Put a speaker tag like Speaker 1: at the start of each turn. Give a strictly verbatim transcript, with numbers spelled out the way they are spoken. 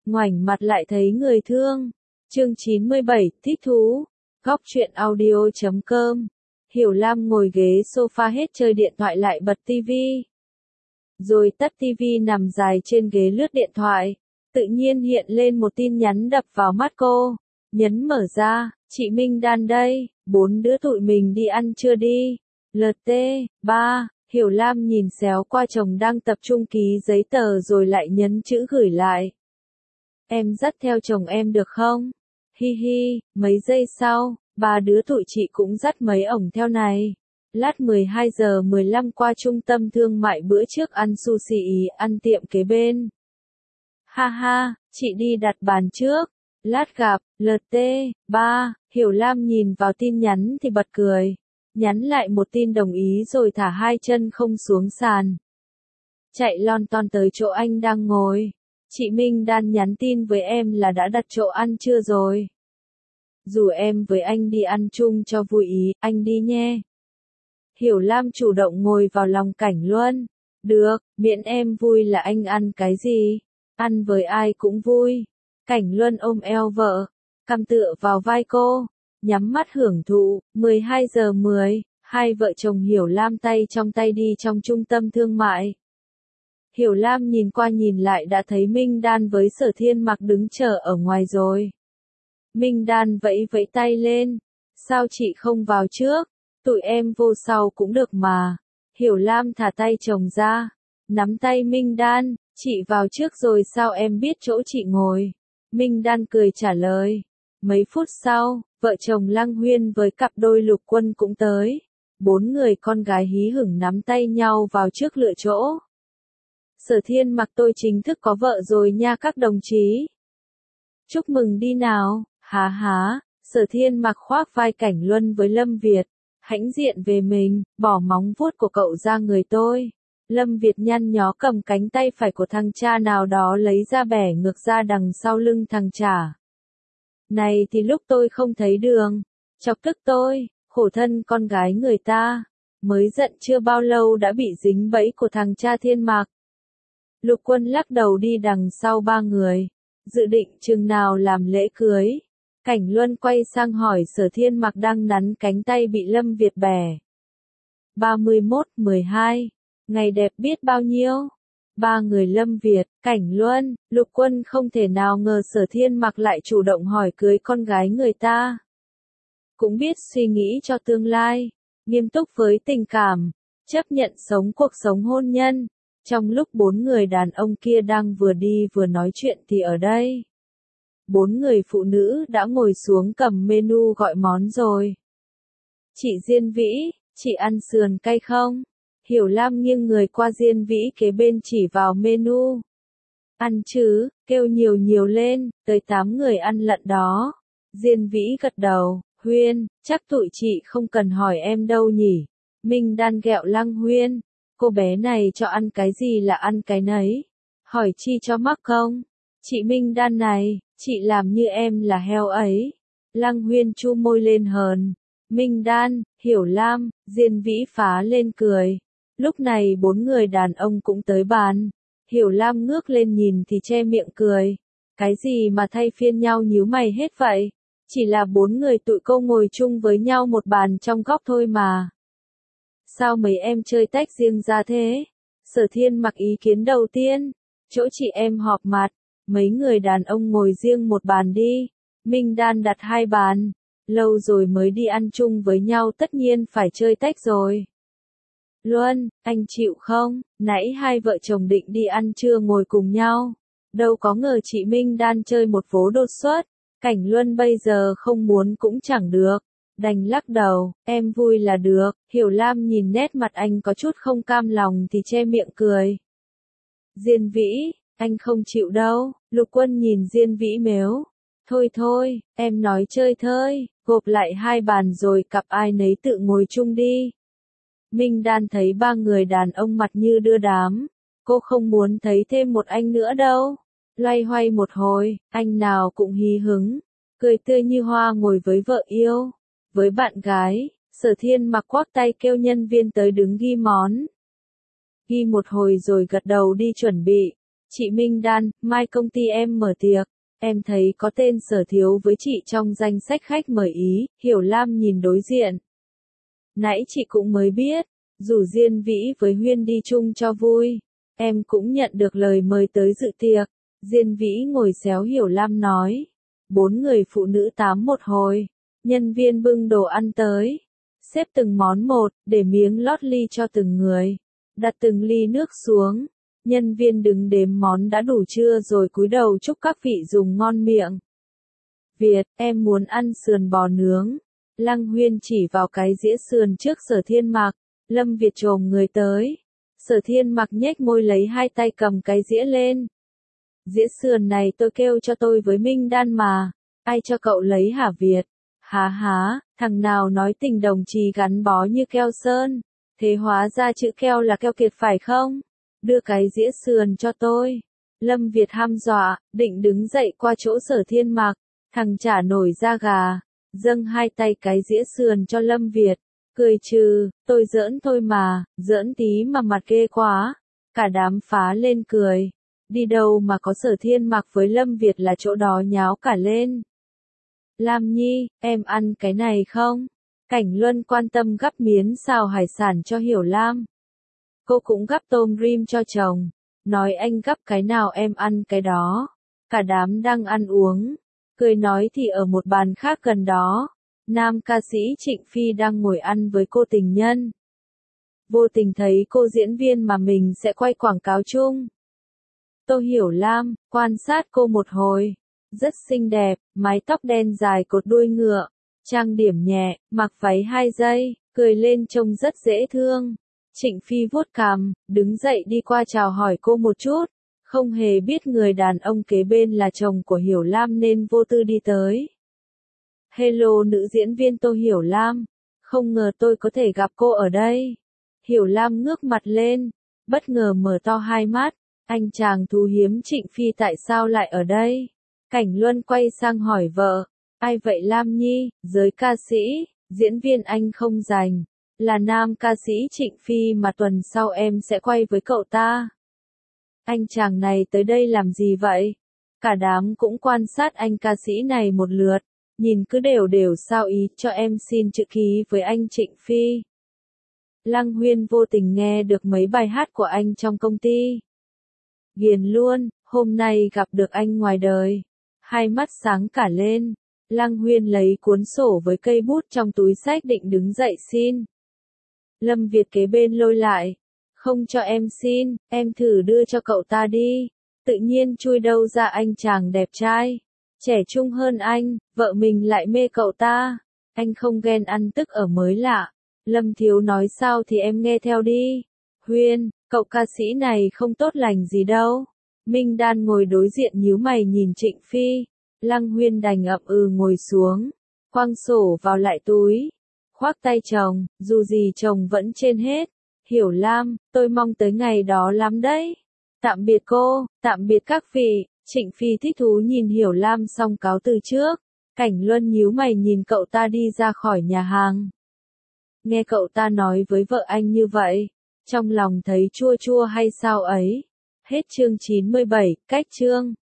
Speaker 1: ngoảnh mặt lại thấy người thương. Chương chín mươi bảy, thích thú. Góc truyện audio chấm com. Hiểu Lam ngồi ghế sofa hết chơi điện thoại lại bật tivi. Rồi tắt tivi nằm dài trên ghế lướt điện thoại. Tự nhiên hiện lên một tin nhắn đập vào mắt cô. Nhấn mở ra, chị Minh Đan đây, bốn đứa tụi mình đi ăn trưa đi. lờ tê, ba, Hiểu Lam nhìn xéo qua chồng đang tập trung ký giấy tờ rồi lại nhấn chữ gửi lại. Em dắt theo chồng em được không? Hi hi, mấy giây sau, ba đứa tụi chị cũng dắt mấy ổng theo này. Lát mười hai giờ mười lăm qua trung tâm thương mại bữa trước ăn sushi ý, ăn tiệm kế bên. Ha ha, chị đi đặt bàn trước. Lát gặp, lờ tê, ba, Hiểu Lam nhìn vào tin nhắn thì bật cười. Nhắn lại một tin đồng ý rồi thả hai chân không xuống sàn. Chạy lon ton tới chỗ anh đang ngồi. Chị Minh Đan nhắn tin với em là đã đặt chỗ ăn trưa rồi. Rủ em với anh đi ăn chung cho vui ý, anh đi nhé. Hiểu Lam chủ động ngồi vào lòng Cảnh Luân. Được, miễn em vui là anh ăn cái gì. Ăn với ai cũng vui. Cảnh Luân ôm eo vợ, cằm tựa vào vai cô, nhắm mắt hưởng thụ. mười hai giờ mười, hai vợ chồng Hiểu Lam tay trong tay đi trong trung tâm thương mại. Hiểu Lam nhìn qua nhìn lại đã thấy Minh Đan với Sở Thiên Mặc đứng chờ ở ngoài rồi. Minh Đan vẫy vẫy tay lên. Sao chị không vào trước? Tụi em vô sau cũng được mà. Hiểu Lam thả tay chồng ra. Nắm tay Minh Đan. Chị vào trước rồi sao em biết chỗ chị ngồi? Minh Đan cười trả lời. Mấy phút sau, vợ chồng Lăng Huyên với cặp đôi Lục Quân cũng tới. Bốn người con gái hí hửng nắm tay nhau vào trước lựa chỗ. Sở Thiên Mặc tôi chính thức có vợ rồi nha các đồng chí. Chúc mừng đi nào, há há. Sở Thiên Mặc khoác vai Cảnh Luân với Lâm Việt. Hãnh diện về mình, bỏ móng vuốt của cậu ra người tôi. Lâm Việt nhăn nhó cầm cánh tay phải của thằng cha nào đó lấy ra bẻ ngược ra đằng sau lưng thằng chả. Này thì lúc tôi không thấy đường. Chọc tức tôi, khổ thân con gái người ta. Mới giận chưa bao lâu đã bị dính bẫy của thằng cha Thiên Mặc. Lục Quân lắc đầu đi đằng sau ba người. Dự định chừng nào làm lễ cưới. Cảnh Luân quay sang hỏi Sở Thiên Mặc đang nắn cánh tay bị Lâm Việt bẻ. ba mươi mốt mười hai. Ngày đẹp biết bao nhiêu. Ba người Lâm Việt, Cảnh Luân, Lục Quân không thể nào ngờ Sở Thiên Mặc lại chủ động hỏi cưới con gái người ta. Cũng biết suy nghĩ cho tương lai. Nghiêm túc với tình cảm. Chấp nhận sống cuộc sống hôn nhân. Trong lúc bốn người đàn ông kia đang vừa đi vừa nói chuyện thì ở đây. Bốn người phụ nữ đã ngồi xuống cầm menu gọi món rồi. Chị Diên Vĩ, chị ăn sườn cay không? Hiểu Lam nghiêng người qua Diên Vĩ kế bên chỉ vào menu. Ăn chứ, kêu nhiều nhiều lên, tới tám người ăn lận đó. Diên Vĩ gật đầu, Huyên, chắc tụi chị không cần hỏi em đâu nhỉ. Minh Đan ghẹo Lăng Huyên, cô bé này cho ăn cái gì là ăn cái nấy. Hỏi chi cho mắc không? Chị Minh Đan này, chị làm như em là heo ấy. Lăng Huyên chu môi lên hờn. Minh Đan, Hiểu Lam, Diên Vĩ phá lên cười. Lúc này bốn người đàn ông cũng tới bàn. Hiểu Lam ngước lên nhìn thì che miệng cười. Cái gì mà thay phiên nhau nhíu mày hết vậy? Chỉ là bốn người tụi cô ngồi chung với nhau một bàn trong góc thôi mà. Sao mấy em chơi tách riêng ra thế? Sở Thiên Mặc ý kiến đầu tiên. Chỗ chị em họp mặt. Mấy người đàn ông ngồi riêng một bàn đi. Minh Đan đặt hai bàn. Lâu rồi mới đi ăn chung với nhau tất nhiên phải chơi tách rồi. Luân, anh chịu không? Nãy hai vợ chồng định đi ăn trưa ngồi cùng nhau. Đâu có ngờ chị Minh Đan chơi một vố đột xuất. Cảnh Luân bây giờ không muốn cũng chẳng được. Đành lắc đầu, em vui là được. Hiểu Lam nhìn nét mặt anh có chút không cam lòng thì che miệng cười. Diên Vĩ, anh không chịu đâu. Lục Quân nhìn Diên Vĩ mếu. Thôi thôi, em nói chơi thôi, gộp lại hai bàn rồi cặp ai nấy tự ngồi chung đi. Minh Đan thấy ba người đàn ông mặt như đưa đám. Cô không muốn thấy thêm một anh nữa đâu. Loay hoay một hồi, anh nào cũng hí hứng. Cười tươi như hoa ngồi với vợ yêu. Với bạn gái, Sở Thiên Mặc khoác tay kêu nhân viên tới đứng ghi món. Ghi một hồi rồi gật đầu đi chuẩn bị. Chị Minh Đan, mai công ty em mở tiệc. Em thấy có tên Sở Thiếu với chị trong danh sách khách mời ý, Hiểu Lam nhìn đối diện. Nãy chị cũng mới biết, rủ Diên Vĩ với Huyên đi chung cho vui. Em cũng nhận được lời mời tới dự tiệc. Diên Vĩ ngồi xéo Hiểu Lam nói. Bốn người phụ nữ tám một hồi. Nhân viên bưng đồ ăn tới. Xếp từng món một, để miếng lót ly cho từng người. Đặt từng ly nước xuống. Nhân viên đứng đếm món đã đủ chưa rồi cúi đầu chúc các vị dùng ngon miệng. Việt, em muốn ăn sườn bò nướng. Lăng Huyên chỉ vào cái dĩa sườn trước Sở Thiên Mặc. Lâm Việt chồm người tới. Sở Thiên Mặc nhếch môi lấy hai tay cầm cái dĩa lên. Dĩa sườn này tôi kêu cho tôi với Minh Đan mà. Ai cho cậu lấy hả Việt? Há há, thằng nào nói tình đồng chí gắn bó như keo sơn. Thế hóa ra chữ keo là keo kiệt phải không? Đưa cái dĩa sườn cho tôi. Lâm Việt hăm dọa, định đứng dậy qua chỗ Sở Thiên Mặc. Thằng chả nổi da gà. Dâng hai tay cái dĩa sườn cho Lâm Việt. Cười trừ, tôi giỡn thôi mà, giỡn tí mà mặt ghê quá. Cả đám phá lên cười. Đi đâu mà có Sở Thiên Mặc với Lâm Việt là chỗ đó nháo cả lên. Lam Nhi, em ăn cái này không? Cảnh Luân quan tâm gắp miến xào hải sản cho Hiểu Lam. Cô cũng gắp tôm rim cho chồng. Nói anh gắp cái nào em ăn cái đó. Cả đám đang ăn uống. Cười nói thì ở một bàn khác gần đó. Nam ca sĩ Trịnh Phi đang ngồi ăn với cô tình nhân. Vô tình thấy cô diễn viên mà mình sẽ quay quảng cáo chung. Tô Hiểu Lam, quan sát cô một hồi. Rất xinh đẹp, mái tóc đen dài cột đuôi ngựa. Trang điểm nhẹ, mặc váy hai giây, cười lên trông rất dễ thương. Trịnh Phi vuốt cằm, đứng dậy đi qua chào hỏi cô một chút. Không hề biết người đàn ông kế bên là chồng của Hiểu Lam nên vô tư đi tới. Hello nữ diễn viên Tô Hiểu Lam. Không ngờ tôi có thể gặp cô ở đây. Hiểu Lam ngước mặt lên. Bất ngờ mở to hai mắt. Anh chàng thú hiếm Trịnh Phi tại sao lại ở đây? Cảnh Luân quay sang hỏi vợ. Ai vậy Lam Nhi? Giới ca sĩ, diễn viên anh không rành. Là nam ca sĩ Trịnh Phi mà tuần sau em sẽ quay với cậu ta. Anh chàng này tới đây làm gì vậy? Cả đám cũng quan sát anh ca sĩ này một lượt. Nhìn cứ đều đều sao ý cho em xin chữ ký với anh Trịnh Phi. Lăng Huyên vô tình nghe được mấy bài hát của anh trong công ty. Ghiền luôn, hôm nay gặp được anh ngoài đời. Hai mắt sáng cả lên. Lăng Huyên lấy cuốn sổ với cây bút trong túi xách định đứng dậy xin. Lâm Việt kế bên lôi lại. Không cho em xin, em thử đưa cho cậu ta đi. Tự nhiên chui đâu ra anh chàng đẹp trai. Trẻ trung hơn anh, vợ mình lại mê cậu ta. Anh không ghen ăn tức ở mới lạ. Lâm Thiếu nói sao thì em nghe theo đi. Huyên, cậu ca sĩ này không tốt lành gì đâu. Minh Đan ngồi đối diện nhíu mày nhìn Trịnh Phi. Lăng Huyên đành ậm ừ ngồi xuống. Quăng sổ vào lại túi. Khoác tay chồng, dù gì chồng vẫn trên hết. Hiểu Lam, tôi mong tới ngày đó lắm đấy. Tạm biệt cô, tạm biệt các vị. Trịnh Phi thích thú nhìn Hiểu Lam xong cáo từ trước. Cảnh Luân nhíu mày nhìn cậu ta đi ra khỏi nhà hàng. Nghe cậu ta nói với vợ anh như vậy. Trong lòng thấy chua chua hay sao ấy. Hết chương chín mươi bảy, cách chương.